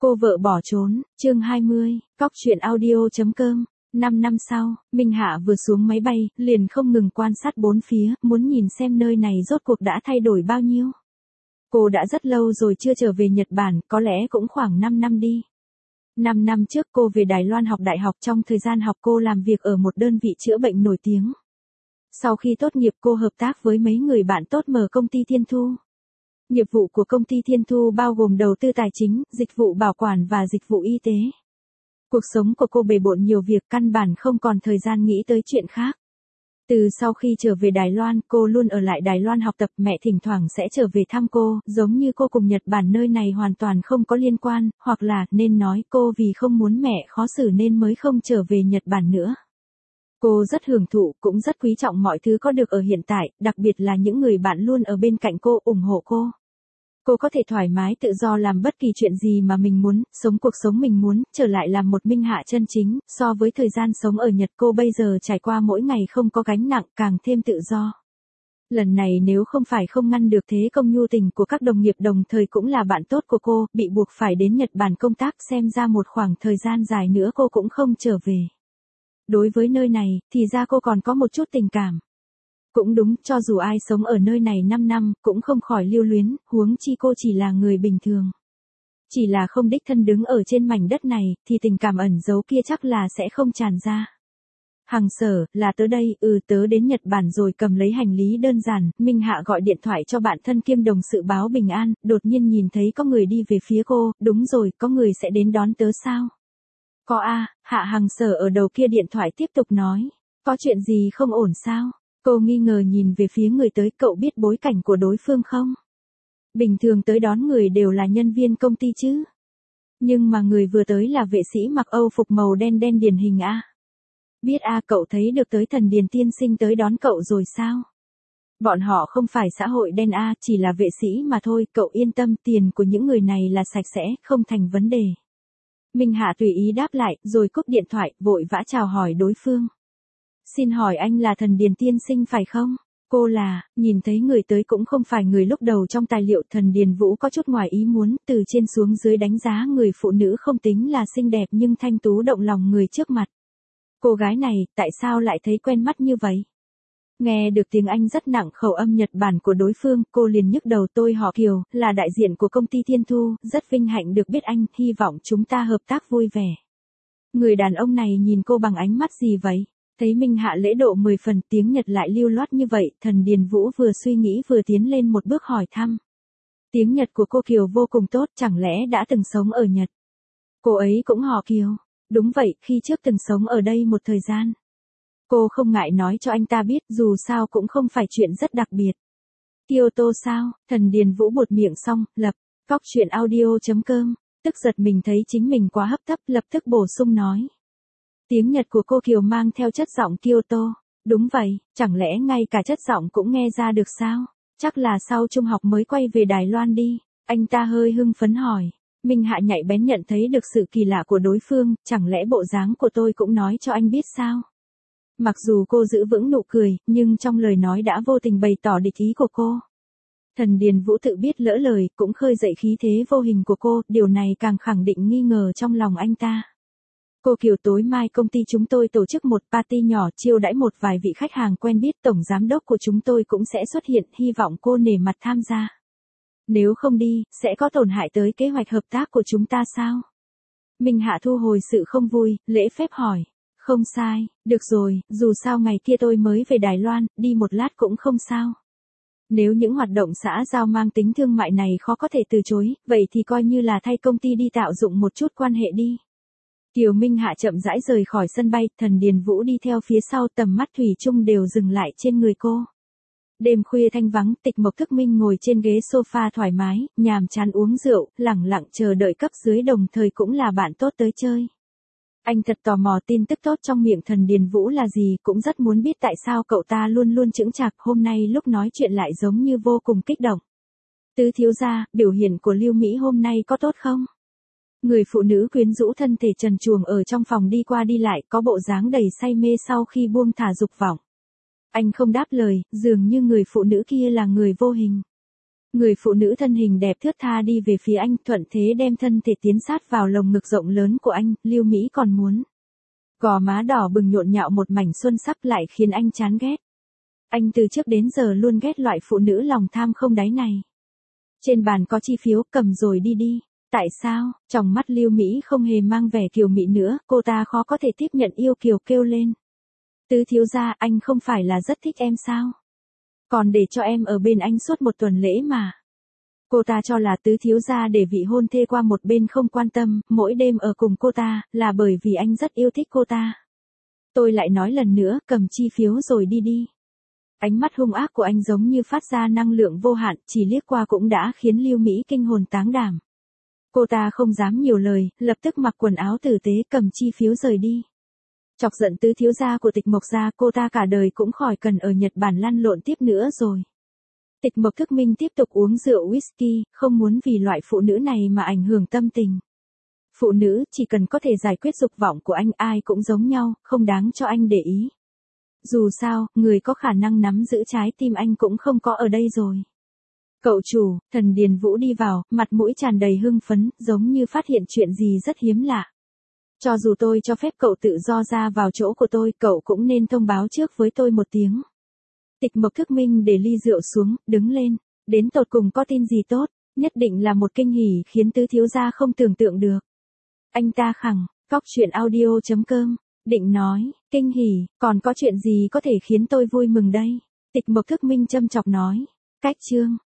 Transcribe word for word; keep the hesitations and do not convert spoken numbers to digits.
Cô vợ bỏ trốn, chương hai mươi, cóc truyện audio.com. Năm năm sau, Minh Hạ vừa xuống máy bay, liền không ngừng quan sát bốn phía, muốn nhìn xem nơi này rốt cuộc đã thay đổi bao nhiêu. Cô đã rất lâu rồi chưa trở về Nhật Bản, có lẽ cũng khoảng năm năm đi. Năm năm trước cô về Đài Loan học đại học, trong thời gian học cô làm việc ở một đơn vị chữa bệnh nổi tiếng. Sau khi tốt nghiệp cô hợp tác với mấy người bạn tốt mở công ty Thiên Thu. Nghiệp vụ của công ty Thiên Thu bao gồm đầu tư tài chính, dịch vụ bảo quản và dịch vụ y tế. Cuộc sống của cô bề bộn nhiều việc, căn bản không còn thời gian nghĩ tới chuyện khác. Từ sau khi trở về Đài Loan, cô luôn ở lại Đài Loan học tập, mẹ thỉnh thoảng sẽ trở về thăm cô, giống như cô cùng Nhật Bản nơi này hoàn toàn không có liên quan, hoặc là, nên nói cô vì không muốn mẹ khó xử nên mới không trở về Nhật Bản nữa. Cô rất hưởng thụ, cũng rất quý trọng mọi thứ có được ở hiện tại, đặc biệt là những người bạn luôn ở bên cạnh cô, ủng hộ cô. Cô có thể thoải mái tự do làm bất kỳ chuyện gì mà mình muốn, sống cuộc sống mình muốn, trở lại làm một Minh Hạ chân chính, so với thời gian sống ở Nhật cô bây giờ trải qua mỗi ngày không có gánh nặng, càng thêm tự do. Lần này nếu không phải không ngăn được thế công nhu tình của các đồng nghiệp đồng thời cũng là bạn tốt của cô, bị buộc phải đến Nhật Bản công tác, xem ra một khoảng thời gian dài nữa cô cũng không trở về. Đối với nơi này, thì ra cô còn có một chút tình cảm. Cũng đúng, cho dù ai sống ở nơi này năm năm, cũng không khỏi lưu luyến, huống chi cô chỉ là người bình thường. Chỉ là không đích thân đứng ở trên mảnh đất này, thì tình cảm ẩn giấu kia chắc là sẽ không tràn ra. Hằng Sở, là tớ đây, ừ tớ đến Nhật Bản rồi, cầm lấy hành lý đơn giản, Minh Hạ gọi điện thoại cho bạn thân kiêm đồng sự báo bình an, đột nhiên nhìn thấy có người đi về phía cô, đúng rồi, có người sẽ đến đón tớ sao? Có a, Hạ Hằng Sở ở đầu kia điện thoại tiếp tục nói, có chuyện gì không ổn sao? Cô nghi ngờ nhìn về phía người tới, cậu biết bối cảnh của đối phương không? Bình thường tới đón người đều là nhân viên công ty chứ. Nhưng mà người vừa tới là vệ sĩ mặc Âu phục màu đen đen điển hình a. Biết a, cậu thấy được tới Thần Điền tiên sinh tới đón cậu rồi sao? Bọn họ không phải xã hội đen a, chỉ là vệ sĩ mà thôi, cậu yên tâm, tiền của những người này là sạch sẽ, không thành vấn đề. Minh Hạ tùy ý đáp lại, rồi cúp điện thoại, vội vã chào hỏi đối phương. Xin hỏi anh là Thần Điền tiên sinh phải không? Cô là, nhìn thấy người tới cũng không phải người lúc đầu trong tài liệu. Thần Điền Vũ có chút ngoài ý muốn, từ trên xuống dưới đánh giá người phụ nữ không tính là xinh đẹp nhưng thanh tú động lòng người trước mặt. Cô gái này, tại sao lại thấy quen mắt như vậy? Nghe được tiếng Anh rất nặng khẩu âm Nhật Bản của đối phương, cô liền nhức đầu. Tôi họ Kiều, là đại diện của công ty Thiên Thu, rất vinh hạnh được biết anh, hy vọng chúng ta hợp tác vui vẻ. Người đàn ông này nhìn cô bằng ánh mắt gì vậy? Thấy Minh Hạ lễ độ mười phần, tiếng Nhật lại lưu loát như vậy, Thần Điền Vũ vừa suy nghĩ vừa tiến lên một bước hỏi thăm. Tiếng Nhật của cô Kiều vô cùng tốt, chẳng lẽ đã từng sống ở Nhật? Cô ấy cũng họ Kiều. Đúng vậy, khi trước từng sống ở đây một thời gian. Cô không ngại nói cho anh ta biết, dù sao cũng không phải chuyện rất đặc biệt. Kyoto sao? Thần Điền Vũ buột miệng xong, lập, cóc truyện audio.com, tức giật mình thấy chính mình quá hấp tấp, lập tức bổ sung nói. Tiếng Nhật của cô Kiều mang theo chất giọng Kyoto. Đúng vậy, chẳng lẽ ngay cả chất giọng cũng nghe ra được sao? Chắc là sau trung học mới quay về Đài Loan đi. Anh ta hơi hưng phấn hỏi. Minh Hạ nhạy bén nhận thấy được sự kỳ lạ của đối phương, chẳng lẽ bộ dáng của tôi cũng nói cho anh biết sao? Mặc dù cô giữ vững nụ cười, nhưng trong lời nói đã vô tình bày tỏ địch ý của cô. Thần Điền Vũ tự biết lỡ lời, cũng khơi dậy khí thế vô hình của cô, điều này càng khẳng định nghi ngờ trong lòng anh ta. Cô Kiều, tối mai công ty chúng tôi tổ chức một party nhỏ chiêu đãi một vài vị khách hàng quen biết, tổng giám đốc của chúng tôi cũng sẽ xuất hiện, hy vọng cô nể mặt tham gia. Nếu không đi, sẽ có tổn hại tới kế hoạch hợp tác của chúng ta sao? Minh Hạ thu hồi sự không vui, lễ phép hỏi. Không sai, được rồi, dù sao ngày kia tôi mới về Đài Loan, đi một lát cũng không sao. Nếu những hoạt động xã giao mang tính thương mại này khó có thể từ chối, vậy thì coi như là thay công ty đi tạo dụng một chút quan hệ đi. Kiều Minh Hạ chậm rãi rời khỏi sân bay, Thần Điền Vũ đi theo phía sau, tầm mắt thủy chung đều dừng lại trên người cô. Đêm khuya thanh vắng, Tịch Mộc Thức Minh ngồi trên ghế sofa thoải mái, nhàm chán uống rượu, lẳng lặng chờ đợi cấp dưới đồng thời cũng là bạn tốt tới chơi. Anh thật tò mò tin tức tốt trong miệng Thần Điền Vũ là gì, cũng rất muốn biết tại sao cậu ta luôn luôn chững chạc, hôm nay lúc nói chuyện lại giống như vô cùng kích động. Tứ thiếu gia, biểu hiện của Lưu Mỹ hôm nay có tốt không? Người phụ nữ quyến rũ thân thể trần truồng ở trong phòng đi qua đi lại, có bộ dáng đầy say mê sau khi buông thả dục vọng. Anh không đáp lời, dường như người phụ nữ kia là người vô hình. Người phụ nữ thân hình đẹp thướt tha đi về phía anh, thuận thế đem thân thể tiến sát vào lồng ngực rộng lớn của anh, Lưu Mỹ còn muốn. Gò má đỏ bừng nhộn nhạo một mảnh xuân sắc lại khiến anh chán ghét. Anh từ trước đến giờ luôn ghét loại phụ nữ lòng tham không đáy này. Trên bàn có chi phiếu, cầm rồi đi đi. Tại sao? Trong mắt Lưu Mỹ không hề mang vẻ kiều mị nữa, cô ta khó có thể tiếp nhận yêu kiều kêu lên. Tứ thiếu gia, anh không phải là rất thích em sao? Còn để cho em ở bên anh suốt một tuần lễ mà. Cô ta cho là tứ thiếu gia để vị hôn thê qua một bên không quan tâm, mỗi đêm ở cùng cô ta, là bởi vì anh rất yêu thích cô ta. Tôi lại nói lần nữa, cầm chi phiếu rồi đi đi. Ánh mắt hung ác của anh giống như phát ra năng lượng vô hạn, chỉ liếc qua cũng đã khiến Lưu Mỹ kinh hồn táng đảm. Cô ta không dám nhiều lời, lập tức mặc quần áo tử tế cầm chi phiếu rời đi. Chọc giận tứ thiếu gia của Tịch Mộc gia, cô ta cả đời cũng khỏi cần ở Nhật Bản lăn lộn tiếp nữa rồi. Tịch Mộc Thức Minh tiếp tục uống rượu whisky, không muốn vì loại phụ nữ này mà ảnh hưởng tâm tình. Phụ nữ chỉ cần có thể giải quyết dục vọng của anh, ai cũng giống nhau, không đáng cho anh để ý. Dù sao, người có khả năng nắm giữ trái tim anh cũng không có ở đây rồi. Cậu chủ, Thần Điền Vũ đi vào, mặt mũi tràn đầy hưng phấn, giống như phát hiện chuyện gì rất hiếm lạ. Cho dù tôi cho phép cậu tự do ra vào chỗ của tôi, cậu cũng nên thông báo trước với tôi một tiếng. Tịch Mộc Thức Minh để ly rượu xuống, đứng lên. Đến tột cùng có tin gì tốt, nhất định là một kinh hỉ khiến tứ thiếu gia không tưởng tượng được. Anh ta khẳng, cóc truyện audio chấm com, định nói, kinh hỉ, còn có chuyện gì có thể khiến tôi vui mừng đây? Tịch Mộc Thức Minh châm chọc nói, cách chương.